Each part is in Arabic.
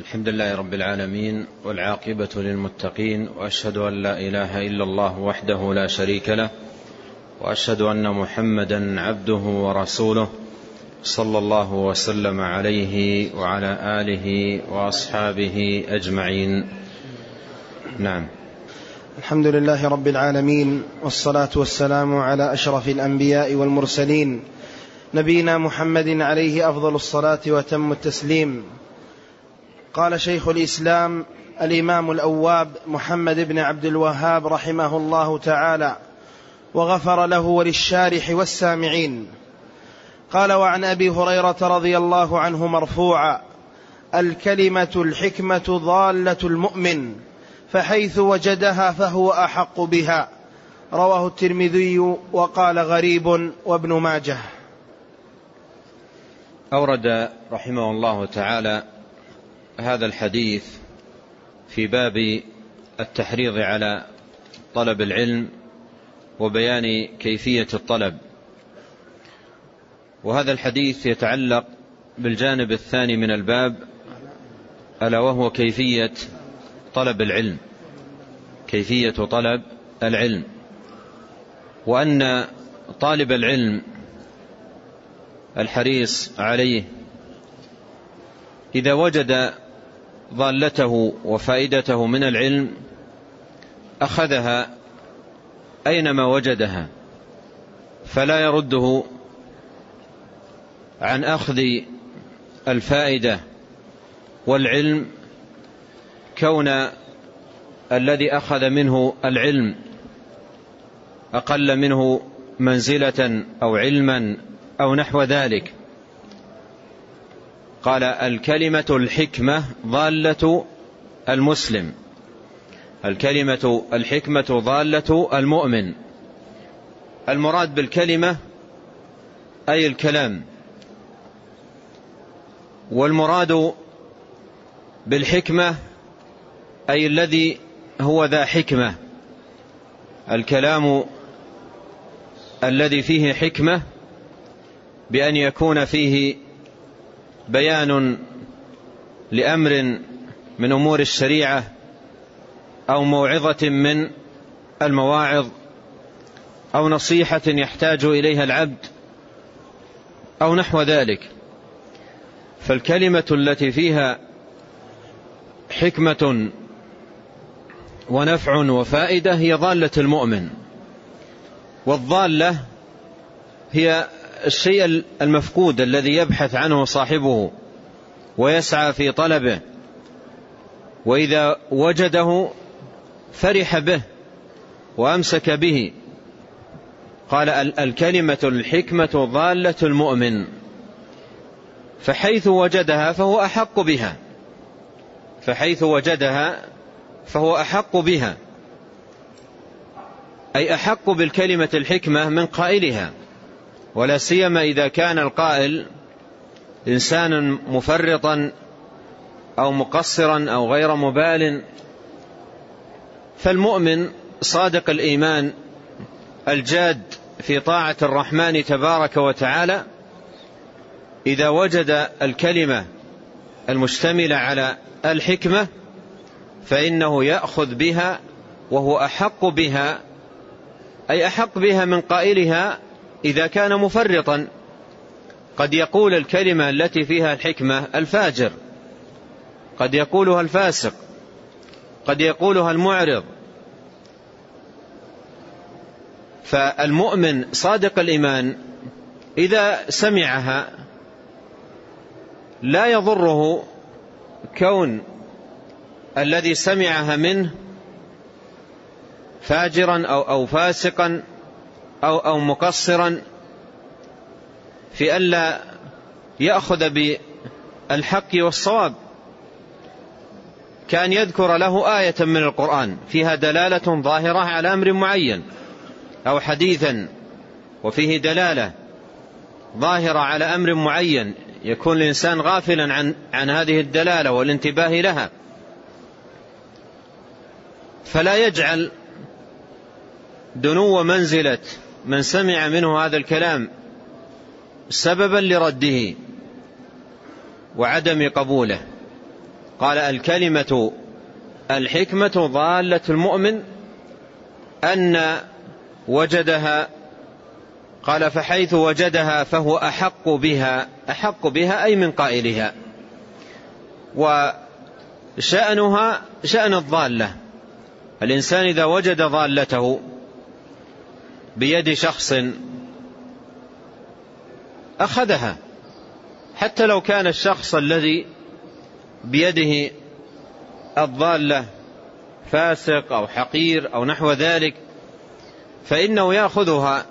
الحمد لله رب العالمين، والعاقبة للمتقين، وأشهد أن لا إله إلا الله وحده لا شريك له، وأشهد أن محمدا عبده ورسوله، صلى الله وسلم عليه وعلى آله وأصحابه أجمعين. نعم. الحمد لله رب العالمين، والصلاة والسلام على أشرف الأنبياء والمرسلين، نبينا محمد عليه أفضل الصلاة وتم التسليم. قال شيخ الإسلام الإمام الأواب محمد بن عبد الوهاب رحمه الله تعالى، وغفر له وللشارح والسامعين. قال: وعن أبي هريرة رضي الله عنه مرفوعا: الكلمة الحكمة ضالة المؤمن، فحيث وجدها فهو أحق بها. رواه الترمذي وقال غريب، وابن ماجه. أورد رحمه الله تعالى هذا الحديث في باب التحريض على طلب العلم وبيان كيفية الطلب، وهذا الحديث يتعلق بالجانب الثاني من الباب، ألا وهو كيفية طلب العلم، كيفية طلب العلم، وأن طالب العلم الحريص عليه إذا وجد ضالته وفائدته من العلم أخذها أينما وجدها، فلا يرده عن أخذ الفائدة والعلم، كون الذي أخذ منه العلم أقل منه منزلة أو علما أو نحو ذلك. قال: الكلمة الحكمة ضالة المسلم، الكلمة الحكمة ضالة المؤمن. المراد بالكلمة أي الكلام، والمراد بالحكمة أي الذي هو ذا حكمة، الكلام الذي فيه حكمة، بأن يكون فيه بيان لأمر من أمور الشريعة أو موعظة من المواعظ أو نصيحة يحتاج إليها العبد أو نحو ذلك. فالكلمة التي فيها حكمة ونفع وفائدة هي ضالة المؤمن، والضالة هي الشيء المفقود الذي يبحث عنه صاحبه ويسعى في طلبه، وإذا وجده فرح به وأمسك به. قال: الكلمة الحكمة ضالة المؤمن، فحيث وجدها فهو أحق بها، فحيث وجدها فهو أحق بها، أي أحق بالكلمة الحكمة من قائلها، ولا سيما إذا كان القائل إنسانا مفرطا أو مقصرا أو غير مبال. فالمؤمن صادق الإيمان الجاد في طاعة الرحمن تبارك وتعالى إذا وجد الكلمة المشتملة على الحكمة فإنه يأخذ بها وهو أحق بها، أي أحق بها من قائلها إذا كان مفرطا. قد يقول الكلمة التي فيها الحكمة الفاجر، قد يقولها الفاسق، قد يقولها المعرض. فالمؤمن صادق الإيمان إذا سمعها لا يضره كون الذي سمعها منه فاجرا أو فاسقا أو مقصرا، في ألا يأخذ بالحق والصواب، كان يذكر له آية من القرآن فيها دلالة ظاهرة على أمر معين، أو حديثا وفيه دلالة ظاهرة على أمر معين، يكون الإنسان غافلا عن هذه الدلالة والانتباه لها، فلا يجعل دنو منزلة من سمع منه هذا الكلام سببا لرده وعدم قبوله، قال الكلمة الحكمة ضالة المؤمن أن وجدها، قال فحيث وجدها فهو أحق بها أي من قائلها. وشأنها شأن الضالة، الإنسان إذا وجد ضالته بيد شخص أخذها، حتى لو كان الشخص الذي بيده الضالة فاسق أو حقير أو نحو ذلك، فإنه يأخذها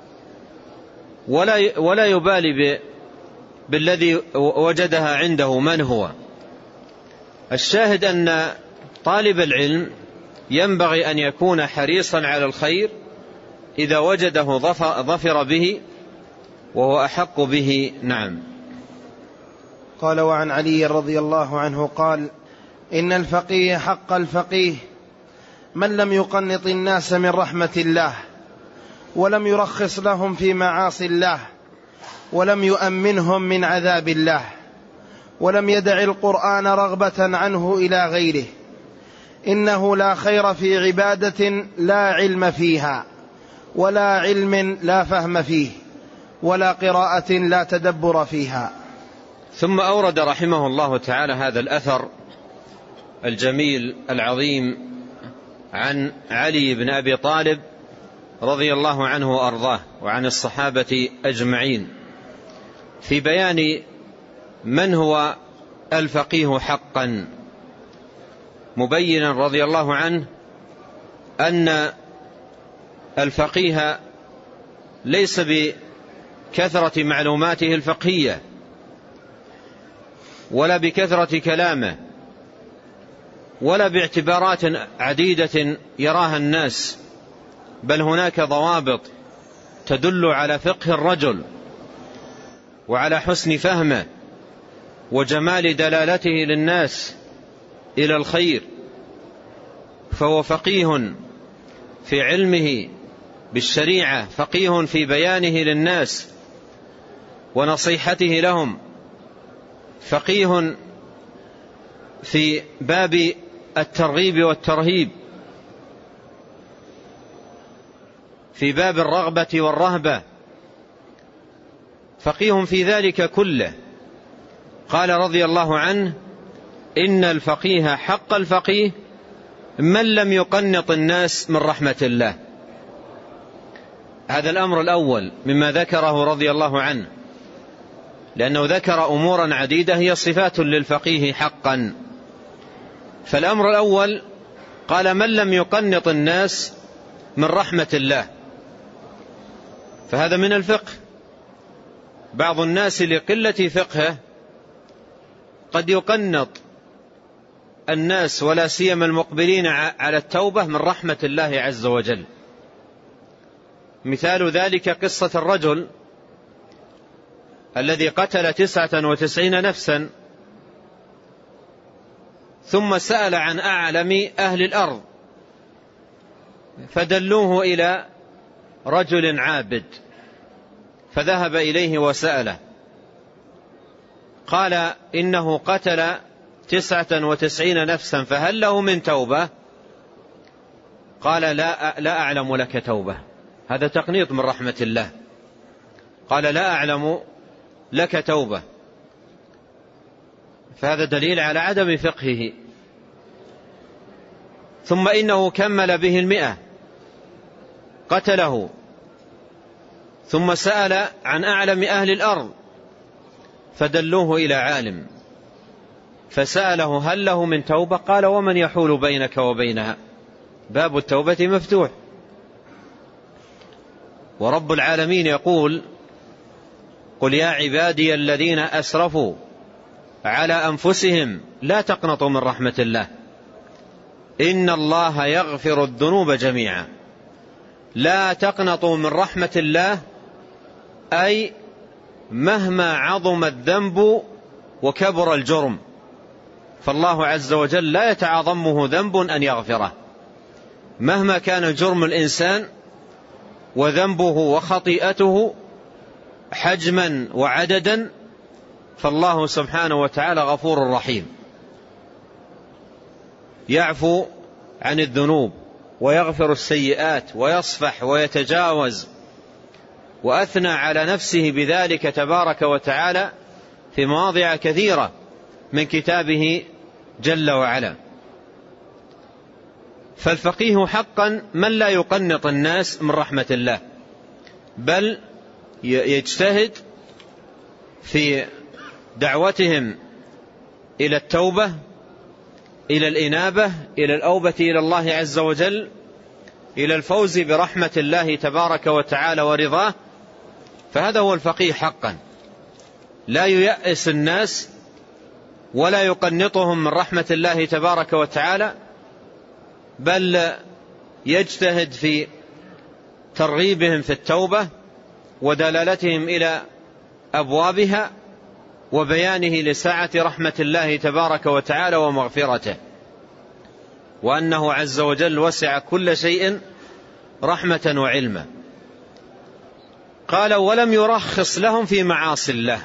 ولا يبالي بالذي وجدها عنده من هو. الشاهد أن طالب العلم ينبغي أن يكون حريصا على الخير، إذا وجده ظفر به وهو أحق به. نعم. قال وعن علي رضي الله عنه قال إن الفقيه حق الفقيه من لم يقنط الناس من رحمة الله، ولم يرخص لهم في معاصي الله، ولم يؤمنهم من عذاب الله، ولم يدع القرآن رغبة عنه إلى غيره. إنه لا خير في عبادة لا علم فيها، ولا علم لا فهم فيه، ولا قراءة لا تدبر فيها. ثم أورد رحمه الله تعالى هذا الأثر الجميل العظيم عن علي بن أبي طالب رضي الله عنه وأرضاه وعن الصحابة أجمعين في بيان من هو الفقيه حقا، مبينا رضي الله عنه أن الفقيه ليس بكثرة معلوماته الفقهية ولا بكثرة كلامه ولا باعتبارات عديدة يراها الناس، بل هناك ضوابط تدل على فقه الرجل وعلى حسن فهمه وجمال دلالته للناس إلى الخير. فهو فقيه في علمه بالشريعة، فقيه في بيانه للناس ونصيحته لهم، فقيه في باب الترغيب والترهيب، في باب الرغبة والرهبة، فقيه في ذلك كله. قال رضي الله عنه إن الفقيه حق الفقيه من لم يقنط الناس من رحمة الله. هذا الأمر الأول مما ذكره رضي الله عنه، لأنه ذكر أمورا عديدة هي صفات للفقيه حقا. فالأمر الأول قال من لم يقنط الناس من رحمة الله، فهذا من الفقه. بعض الناس لقلة فقهه قد يقنط الناس ولا سيما المقبلين على التوبة من رحمة الله عز وجل. مثال ذلك قصة الرجل الذي قتل 99 نفسا ثم سأل عن أعلم أهل الأرض فدلوه إلى رجل عابد، فذهب إليه وسأله، قال إنه قتل 99 نفسا فهل له من توبة؟ قال لا أعلم لك توبة. هذا تقنيط من رحمة الله. قال لا أعلم لك توبة، فهذا دليل على عدم فقهه. ثم إنه كمل به 100 قتله، ثم سأل عن أعلم أهل الأرض فدلوه إلى عالم فسأله هل له من توبة؟ قال ومن يحول بينك وبينها؟ باب التوبة مفتوح. ورب العالمين يقول قل يا عبادي الذين أسرفوا على أنفسهم لا تقنطوا من رحمة الله إن الله يغفر الذنوب جميعا. لا تقنطوا من رحمة الله أي مهما عظم الذنب وكبر الجرم، فالله عز وجل لا يتعاظمه ذنب أن يغفره. مهما كان جرم الإنسان وذنبه وخطيئته حجما وعددا، فالله سبحانه وتعالى غفور رحيم. يعفو عن الذنوب ويغفر السيئات ويصفح ويتجاوز، وأثنى على نفسه بذلك تبارك وتعالى في مواضع كثيرة من كتابه جل وعلا. فالفقيه حقا من لا يقنط الناس من رحمة الله، بل يجتهد في دعوتهم إلى التوبة، إلى الإنابة، إلى الأوبة إلى الله عز وجل، إلى الفوز برحمة الله تبارك وتعالى ورضاه. فهذا هو الفقيه حقا، لا ييأس الناس ولا يقنطهم من رحمة الله تبارك وتعالى، بل يجتهد في ترغيبهم في التوبة ودلالتهم إلى أبوابها وبيانه لسعة رحمة الله تبارك وتعالى ومغفرته، وأنه عز وجل وسع كل شيء رحمة وعلما. قال ولم يرخص لهم في معاصي الله.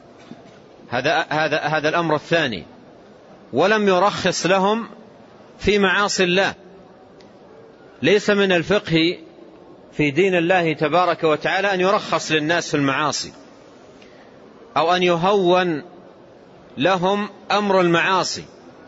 هذا الأمر الثاني، ولم يرخص لهم في معاصي الله. ليس من الفقه في دين الله تبارك وتعالى أن يرخص للناس في المعاصي، أو أن يهون لهم أمر المعاصي،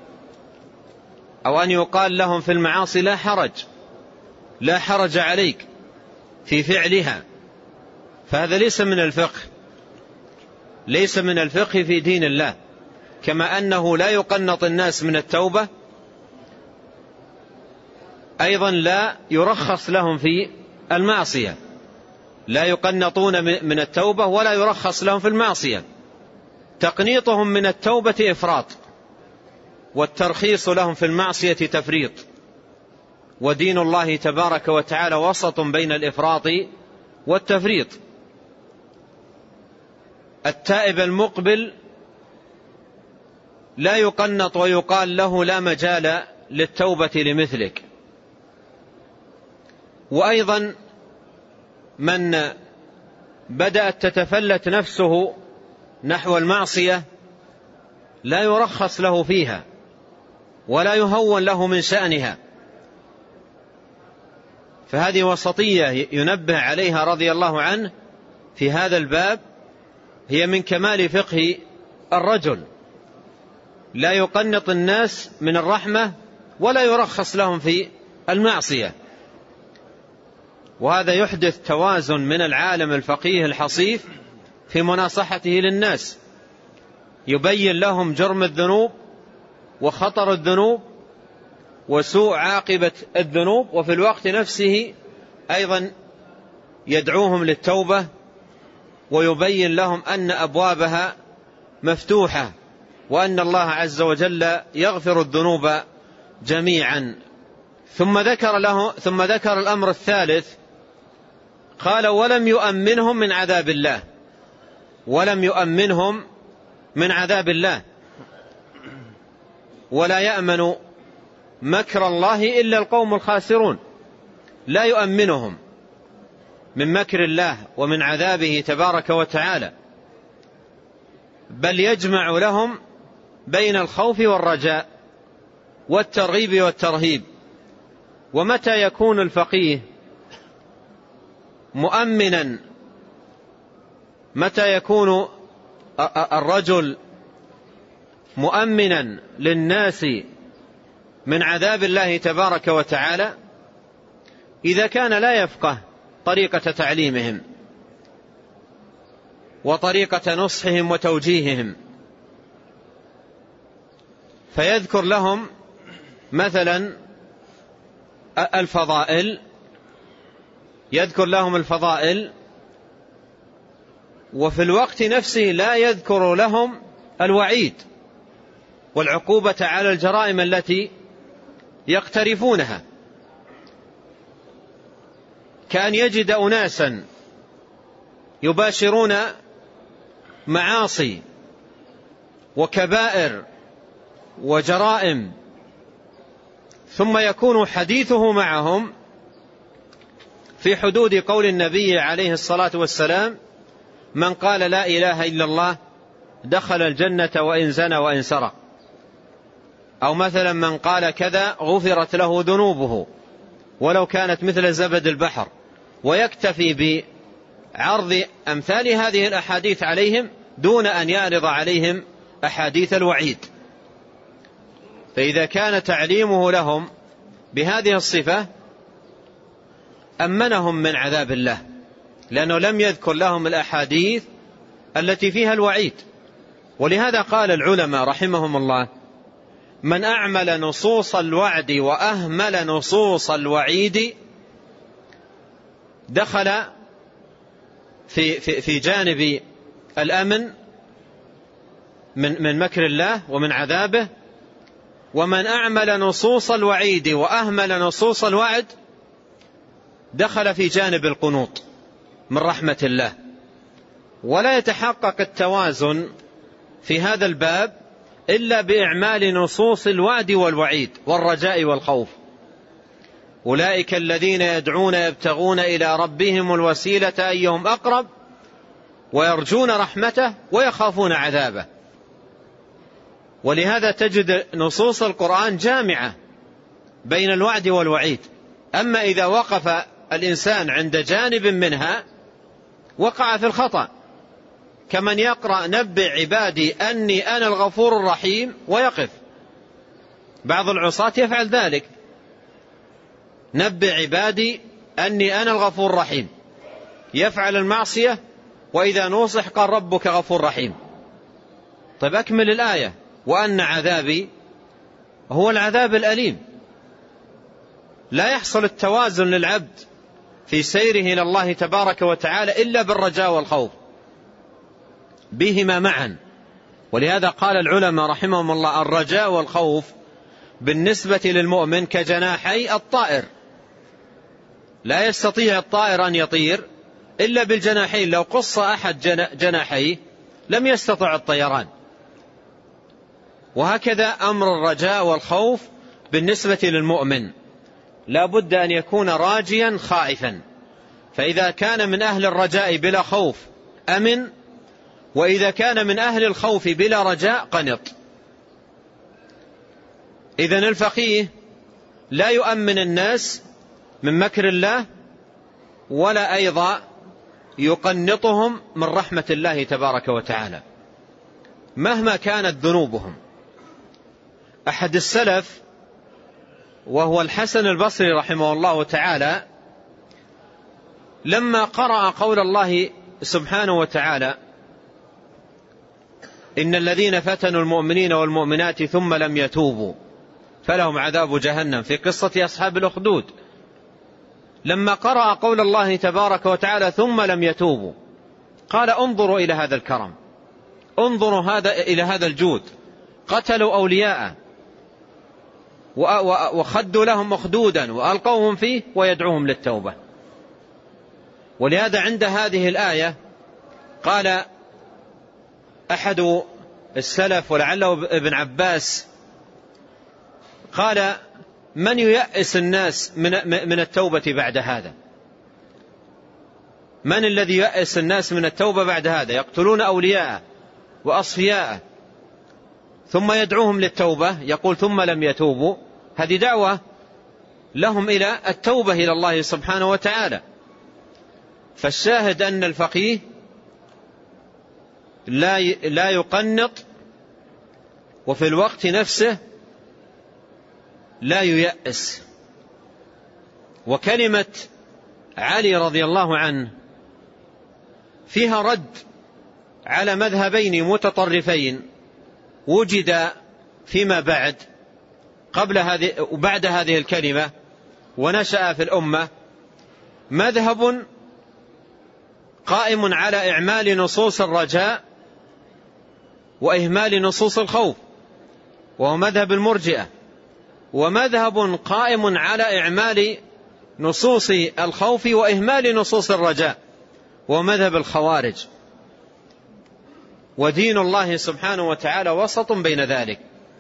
أو أن يقال لهم في المعاصي لا حرج عليك في فعلها. فهذا ليس من الفقه، ليس من الفقه في دين الله. كما أنه لا يقنط الناس من التوبة، أيضا لا يرخص لهم في المعصية، لا يقنطون من التوبة ولا يرخص لهم في المعصية. تقنيطهم من التوبة إفراط، والترخيص لهم في المعصية تفريط. ودين الله تبارك وتعالى وسط بين الإفراط والتفريط. التائب المقبل لا يقنط ويقال له لا مجال للتوبة لمثلك. وأيضا من بدأت تتفلت نفسه نحو المعصية لا يرخص له فيها ولا يهون له من شأنها. فهذه وسطية ينبه عليها رضي الله عنه في هذا الباب، هي من كمال فقه الرجل. لا يقنط الناس من الرحمة ولا يرخص لهم في المعصية. وهذا يحدث توازن من العالم الفقيه الحصيف في مناصحته للناس، يبين لهم جرم الذنوب وخطر الذنوب وسوء عاقبة الذنوب، وفي الوقت نفسه أيضا يدعوهم للتوبة ويبين لهم أن أبوابها مفتوحة، وأن الله عز وجل يغفر الذنوب جميعا. ثم ذكر الأمر الثالث، قال ولم يؤمنهم من عذاب الله. ولم يؤمنهم من عذاب الله. ولا يأمن مكر الله إلا القوم الخاسرون. لا يؤمنهم من مكر الله ومن عذابه تبارك وتعالى، بل يجمع لهم بين الخوف والرجاء والترغيب والترهيب. ومتى يكون الفقيه مؤمنا، متى يكون الرجل مؤمنا للناس من عذاب الله تبارك وتعالى؟ إذا كان لا يفقه طريقة تعليمهم وطريقة نصحهم وتوجيههم، فيذكر لهم مثلا الفضائل، يذكر لهم الفضائل، وفي الوقت نفسه لا يذكر لهم الوعيد والعقوبة على الجرائم التي يقترفونها. كأن يجد أناسا يباشرون معاصي وكبائر وجرائم، ثم يكون حديثه معهم في حدود قول النبي عليه الصلاة والسلام: من قال لا إله إلا الله دخل الجنة وإن زنى وإن سرق. أو مثلا من قال كذا غفرت له ذنوبه ولو كانت مثل زبد البحر، ويكتفي بعرض أمثال هذه الأحاديث عليهم دون أن يعرض عليهم أحاديث الوعيد. فإذا كان تعليمه لهم بهذه الصفة أمنهم من عذاب الله، لأنه لم يذكر لهم الأحاديث التي فيها الوعيد. ولهذا قال العلماء رحمهم الله: من أعمل نصوص الوعد وأهمل نصوص الوعيد دخل في جانب الأمن من مكر الله ومن عذابه، ومن أعمل نصوص الوعيد وأهمل نصوص الوعد دخل في جانب القنوط من رحمة الله. ولا يتحقق التوازن في هذا الباب إلا بإعمال نصوص الوعد والوعيد والرجاء والخوف. أولئك الذين يدعون يبتغون إلى ربهم الوسيلة أيهم أقرب ويرجون رحمته ويخافون عذابه. ولهذا تجد نصوص القرآن جامعة بين الوعد والوعيد. أما إذا وقف الإنسان عند جانب منها وقع في الخطأ، كمن يقرأ نبئ عبادي أني أنا الغفور الرحيم ويقف. بعض العصاة يفعل ذلك: نبئ عبادي أني أنا الغفور الرحيم، يفعل المعصية وإذا نوصح قال ربك غفور رحيم. طيب أكمل الآية: وأن عذابي هو العذاب الأليم. لا يحصل التوازن للعبد في سيره إلى الله تبارك وتعالى إلا بالرجاء والخوف، بهما معا. ولهذا قال العلماء رحمهم الله: الرجاء والخوف بالنسبة للمؤمن كجناحي الطائر، لا يستطيع الطائر أن يطير إلا بالجناحين، لو قص أحد جناحيه لم يستطع الطيران. وهكذا أمر الرجاء والخوف بالنسبة للمؤمن، لا بد أن يكون راجيا خائفا. فإذا كان من أهل الرجاء بلا خوف أمن، وإذا كان من أهل الخوف بلا رجاء قنط. إذن الفقيه لا يؤمن الناس من مكر الله، ولا أيضا يقنطهم من رحمة الله تبارك وتعالى مهما كانت ذنوبهم. أحد السلف وهو الحسن البصري رحمه الله تعالى، لما قرأ قول الله سبحانه وتعالى: إن الذين فتنوا المؤمنين والمؤمنات ثم لم يتوبوا فلهم عذاب جهنم، في قصة أصحاب الأخدود، لما قرأ قول الله تبارك وتعالى ثم لم يتوبوا قال: انظروا إلى هذا الكرم، انظروا إلى هذا الجود، قتلوا أولياء وخدوا لهم أخدودا وألقوهم فيه ويدعوهم للتوبة. ولهذا عند هذه الآية قال أحد السلف ولعله ابن عباس قال: من ييأس الناس من التوبة بعد هذا؟ من الذي ييأس الناس من التوبة بعد هذا؟ يقتلون أولياء وأصفياء ثم يدعوهم للتوبة، يقول ثم لم يتوبوا. هذه دعوة لهم إلى التوبة إلى الله سبحانه وتعالى. فالشاهد أن الفقيه لا يقنط، وفي الوقت نفسه لا ييأس. وكلمة علي رضي الله عنه فيها رد على مذهبين متطرفين وجد فيما بعد قبل هذه وبعد هذه الكلمة ونشأ في الأمة، مذهب قائم على إعمال نصوص الرجاء وإهمال نصوص الخوف، وهو مذهب المرجئة، ومذهب قائم على إعمال نصوص الخوف وإهمال نصوص الرجاء، وهو مذهب الخوارج. ودين الله سبحانه وتعالى وسط بين ذلك،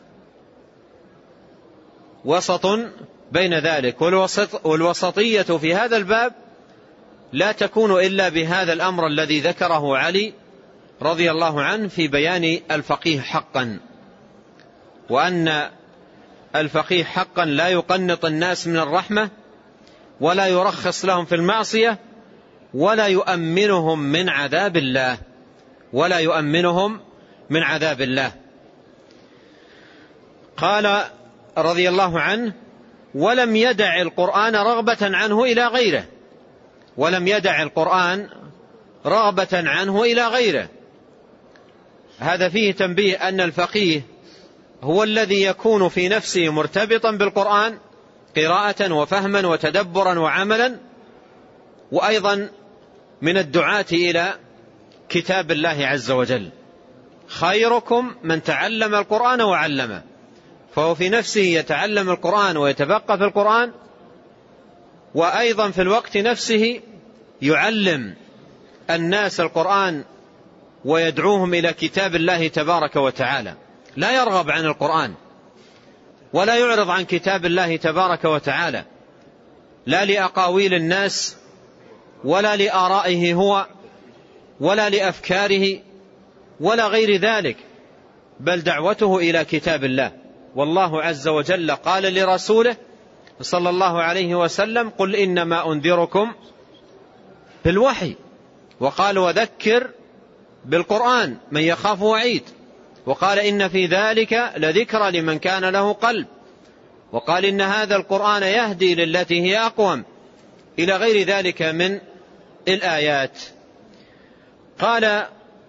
وسط بين ذلك. والوسطية في هذا الباب لا تكون إلا بهذا الأمر الذي ذكره علي رضي الله عنه في بيان الفقيه حقا، وأن الفقيه حقا لا يقنط الناس من الرحمة، ولا يرخص لهم في المعصية، ولا يؤمنهم من عذاب الله، ولا يؤمنهم من عذاب الله. قال رضي الله عنه: ولم يدع القرآن رغبة عنه إلى غيره. ولم يدع القرآن رغبة عنه إلى غيره. هذا فيه تنبيه أن الفقيه هو الذي يكون في نفسه مرتبطا بالقرآن قراءة وفهما وتدبرا وعملا، وأيضا من الدعاة إلى كتاب الله عز وجل. خيركم من تعلم القرآن وعلمه، فهو في نفسه يتعلم القرآن ويتفقه في القرآن، وأيضا في الوقت نفسه يعلم الناس القرآن ويدعوهم إلى كتاب الله تبارك وتعالى. لا يرغب عن القرآن ولا يعرض عن كتاب الله تبارك وتعالى، لا لأقاويل الناس ولا لآرائه هو ولا لأفكاره ولا غير ذلك، بل دعوته إلى كتاب الله. والله عز وجل قال لرسوله صلى الله عليه وسلم: قل إنما أنذركم بالوحي. وقال: وذكر بالقرآن من يخاف وعيد. وقال: إن في ذلك لذكرى لمن كان له قلب. وقال: إن هذا القرآن يهدي للتي هي أقوم، إلى غير ذلك من الآيات. قال: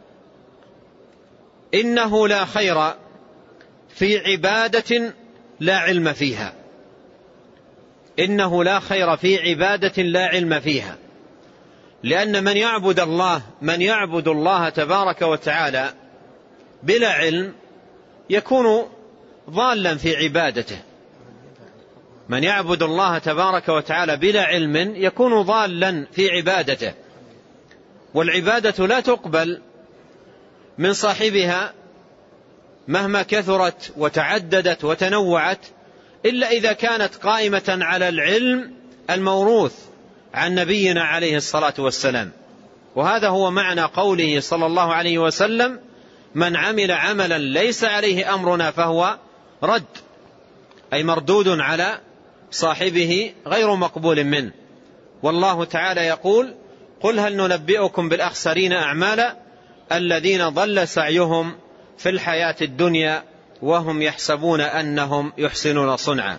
إنه لا خير في عبادة لا علم فيها. إنه لا خير في عبادة لا علم فيها، لأن من يعبد الله تبارك وتعالى بلا علم يكون ضالا في عبادته. من يعبد الله تبارك وتعالى بلا علم يكون ضالا في عبادته. والعبادة لا تقبل من صاحبها مهما كثرت وتعددت وتنوعت إلا إذا كانت قائمة على العلم الموروث عن نبينا عليه الصلاة والسلام. وهذا هو معنى قوله صلى الله عليه وسلم: من عمل عملا ليس عليه أمرنا فهو رد، أي مردود على صاحبه غير مقبول منه. والله تعالى يقول: قل هل ننبئكم بالأخسرين أعمالا الذين ضل سعيهم في الحياة الدنيا وهم يحسبون أنهم يحسنون صنعا.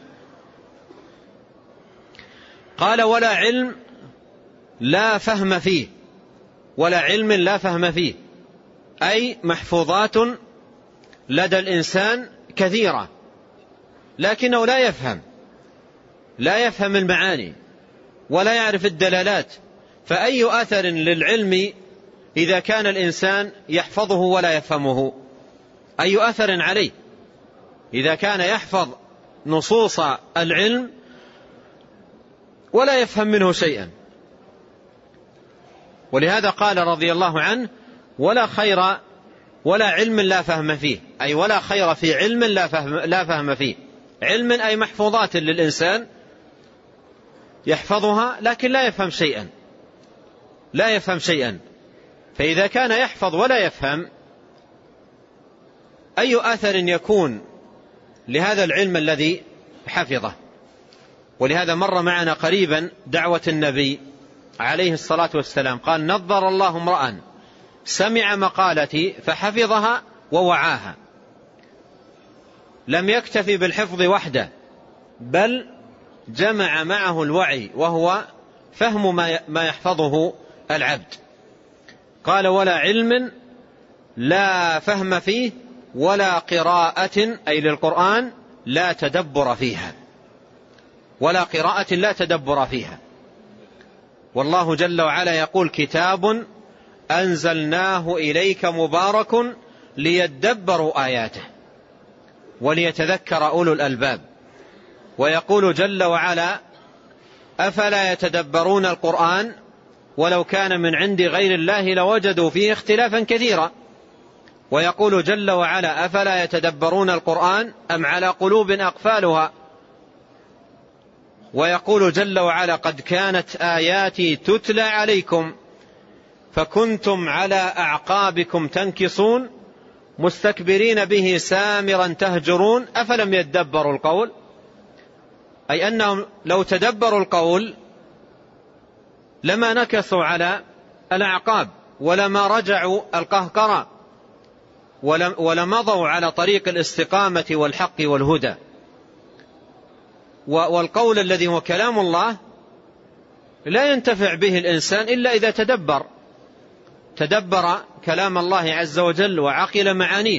قال: ولا علم لا فهم فيه. ولا علم لا فهم فيه، أي محفوظات لدى الإنسان كثيرة، لكنه لا يفهم المعاني ولا يعرف الدلالات. فأي أثر للعلم إذا كان الإنسان يحفظه ولا يفهمه؟ أي أثر عليه إذا كان يحفظ نصوص العلم ولا يفهم منه شيئا؟ ولهذا قال رضي الله عنه: ولا خير ولا علم لا فهم فيه، أي ولا خير في علم لا فهم فيه. علم أي محفوظات للإنسان يحفظها لكن لا يفهم شيئا. فإذا كان يحفظ ولا يفهم، أي أثر يكون لهذا العلم الذي حفظه؟ ولهذا مر معنا قريبا دعوة النبي عليه الصلاة والسلام، قال: نظر الله امرأ سمع مقالتي فحفظها ووعاها. لم يكتفي بالحفظ وحده، بل جمع معه الوعي، وهو فهم ما يحفظه العبد. قال: ولا علم لا فهم فيه، ولا قراءة أي للقرآن لا تدبر فيها. ولا قراءة لا تدبر فيها. والله جل وعلا يقول: كتاب أنزلناه إليك مبارك ليدبروا آياته وليتذكر أولو الألباب. ويقول جل وعلا: أفلا يتدبرون القرآن ولو كان من عند غير الله لوجدوا فيه اختلافا كثيرا. ويقول جل وعلا: أفلا يتدبرون القرآن أم على قلوب أقفالها. ويقول جل وعلا: قد كانت آياتي تتلى عليكم فكنتم على أعقابكم تنكصون مستكبرين به سامرا تهجرون أفلم يدبروا القول، أي أنهم لو تدبروا القول لما نكثوا على الأعقاب ولما رجعوا القهقرة ولمضوا على طريق الاستقامة والحق والهدى. والقول الذي هو كلام الله لا ينتفع به الإنسان إلا إذا تدبر كلام الله عز وجل وعقل معانيه.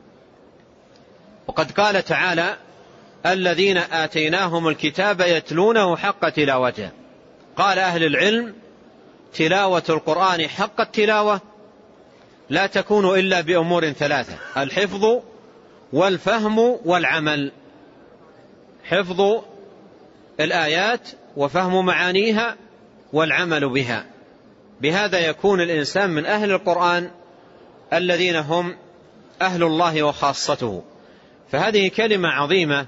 وقد قال تعالى: الذين آتيناهم الكتاب يتلونه حق تلاوته. قال أهل العلم: تلاوة القرآن حق التلاوة لا تكون إلا بأمور ثلاثة: الحفظ والفهم والعمل. حفظ الآيات وفهم معانيها والعمل بها. بهذا يكون الإنسان من أهل القرآن الذين هم أهل الله وخاصته. فهذه كلمة عظيمة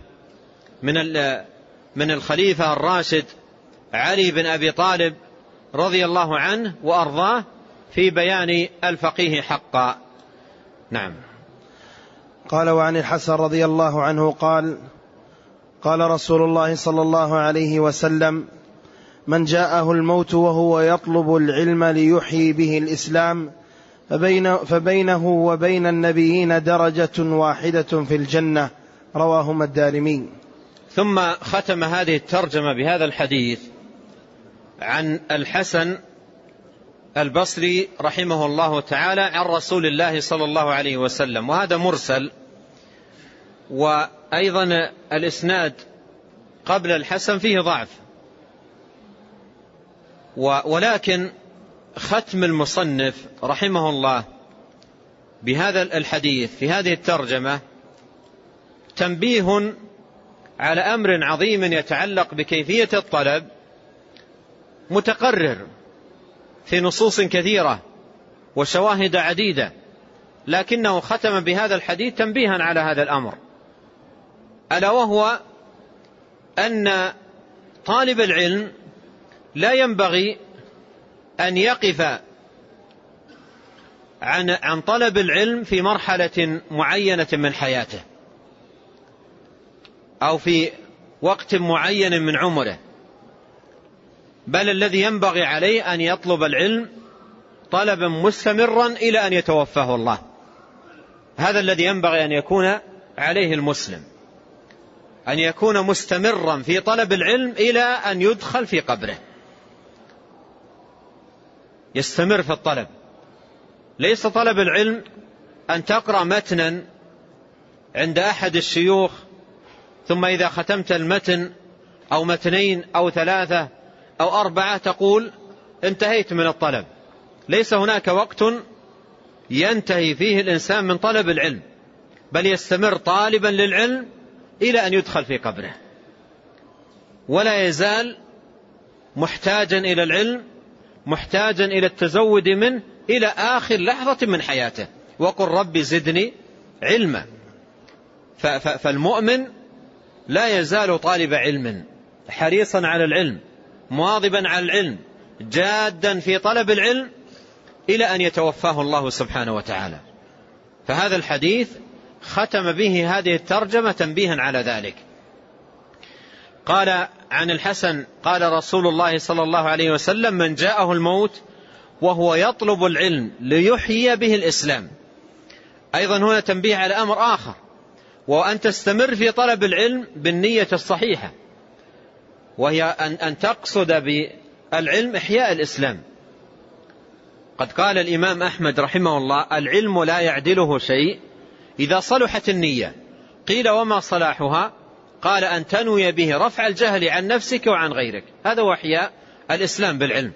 من الخليفة الراشد علي بن أبي طالب رضي الله عنه وأرضاه في بيان الفقيه حقا. نعم. قال: وعن الحسن رضي الله عنه قال: قال رسول الله صلى الله عليه وسلم: من جاءه الموت وهو يطلب العلم ليحيي به الإسلام فبينه وبين النبيين درجة واحدة في الجنة. رواهما الدارمي. ثم ختم هذه الترجمة بهذا الحديث عن الحسن البصري رحمه الله تعالى عن رسول الله صلى الله عليه وسلم، وهذا مرسل، وأيضا الإسناد قبل الحسن فيه ضعف، ولكن ختم المصنف رحمه الله بهذا الحديث في هذه الترجمة تنبيه على أمر عظيم يتعلق بكيفية الطلب، متقرر في نصوص كثيرة وشواهد عديدة، لكنه ختم بهذا الحديث تنبيها على هذا الأمر، ألا وهو أن طالب العلم لا ينبغي أن يقف عن طلب العلم في مرحلة معينة من حياته أو في وقت معين من عمره، بل الذي ينبغي عليه أن يطلب العلم طلبا مستمرا إلى أن يتوفاه الله. هذا الذي ينبغي أن يكون عليه المسلم، أن يكون مستمرا في طلب العلم إلى أن يدخل في قبره، يستمر في الطلب. ليس طلب العلم أن تقرأ متنا عند أحد الشيوخ ثم إذا ختمت المتن أو متنين أو ثلاثة أو أربعة تقول انتهيت من الطلب. ليس هناك وقت ينتهي فيه الإنسان من طلب العلم، بل يستمر طالبا للعلم إلى أن يدخل في قبره، ولا يزال محتاجا إلى العلم، محتاجا إلى التزود منه إلى آخر لحظة من حياته. وقل رب زدني علما. فالمؤمن لا يزال طالب علم، حريصا على العلم، مواظبا على العلم، جادا في طلب العلم إلى أن يتوفاه الله سبحانه وتعالى. فهذا الحديث ختم به هذه الترجمة تنبيها على ذلك. قال عن الحسن قال رسول الله صلى الله عليه وسلم: من جاءه الموت وهو يطلب العلم ليحيي به الإسلام. أيضا هنا تنبيه على أمر آخر، وأن تستمر في طلب العلم بالنية الصحيحة، وهي أن تقصد بالعلم إحياء الإسلام. قد قال الإمام أحمد رحمه الله: العلم لا يعدله شيء إذا صلحت النية. قيل: وما صلاحها؟ قال: أن تنوي به رفع الجهل عن نفسك وعن غيرك. هذا هو إحياء الإسلام بالعلم.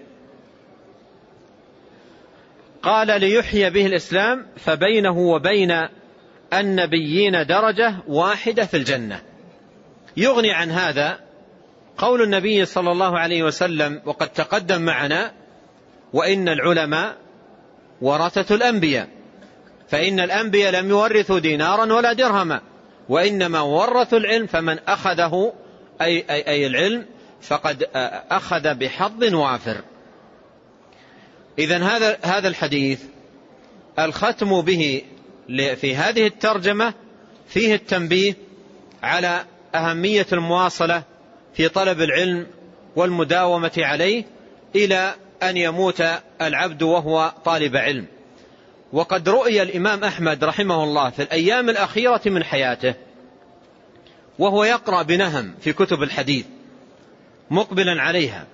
قال: ليحيي به الإسلام فبينه وبين النبيين درجة واحدة في الجنة. يغني عن هذا قول النبي صلى الله عليه وسلم، وقد تقدم معنا: وإن العلماء ورثة الأنبياء، فإن الأنبياء لم يورثوا دينارا ولا درهما، وإنما ورثوا العلم، فمن أخذه أي العلم فقد أخذ بحظ وافر. إذن هذا الحديث الختم به في هذه الترجمة فيه التنبيه على أهمية المواصلة في طلب العلم والمداومة عليه إلى أن يموت العبد وهو طالب علم. وقد رؤي الإمام أحمد رحمه الله في الأيام الأخيرة من حياته وهو يقرأ بنهم في كتب الحديث مقبلا عليها،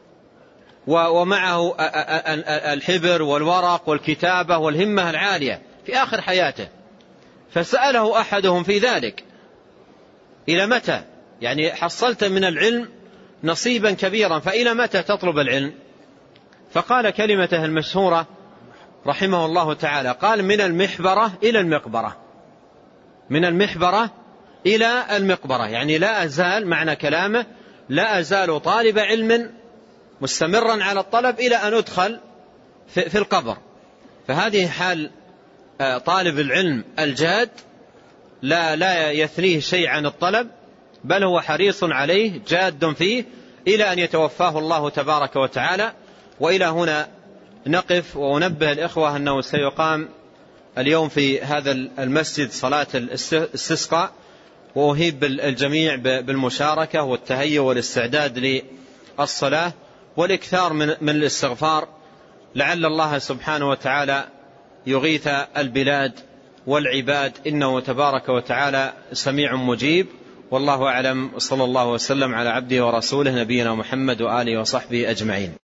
ومعه الحبر والورق والكتابة والهمة العالية في آخر حياته. فسأله أحدهم في ذلك: إلى متى؟ يعني حصلت من العلم نصيبا كبيرا، فإلى متى تطلب العلم؟ فقال كلمته المشهورة رحمه الله تعالى، قال: من المحبرة إلى المقبرة. من المحبرة إلى المقبرة، يعني لا أزال، معنى كلامه لا أزال طالب علم مستمرا على الطلب إلى أن أدخل في القبر. فهذه حال طالب العلم الجاد، لا يثنيه شيء عن الطلب، بل هو حريص عليه جاد فيه إلى أن يتوفاه الله تبارك وتعالى. وإلى هنا نقف، وأنبه الإخوة أنه سيقام اليوم في هذا المسجد صلاة الاستسقاء، وأهيب الجميع بالمشاركة والتهيؤ والاستعداد للصلاة والإكثار من الاستغفار، لعل الله سبحانه وتعالى يغيث البلاد والعباد، إنه تبارك وتعالى سميع مجيب. والله أعلم، صلى الله وسلم على عبده ورسوله نبينا محمد وآله وصحبه أجمعين.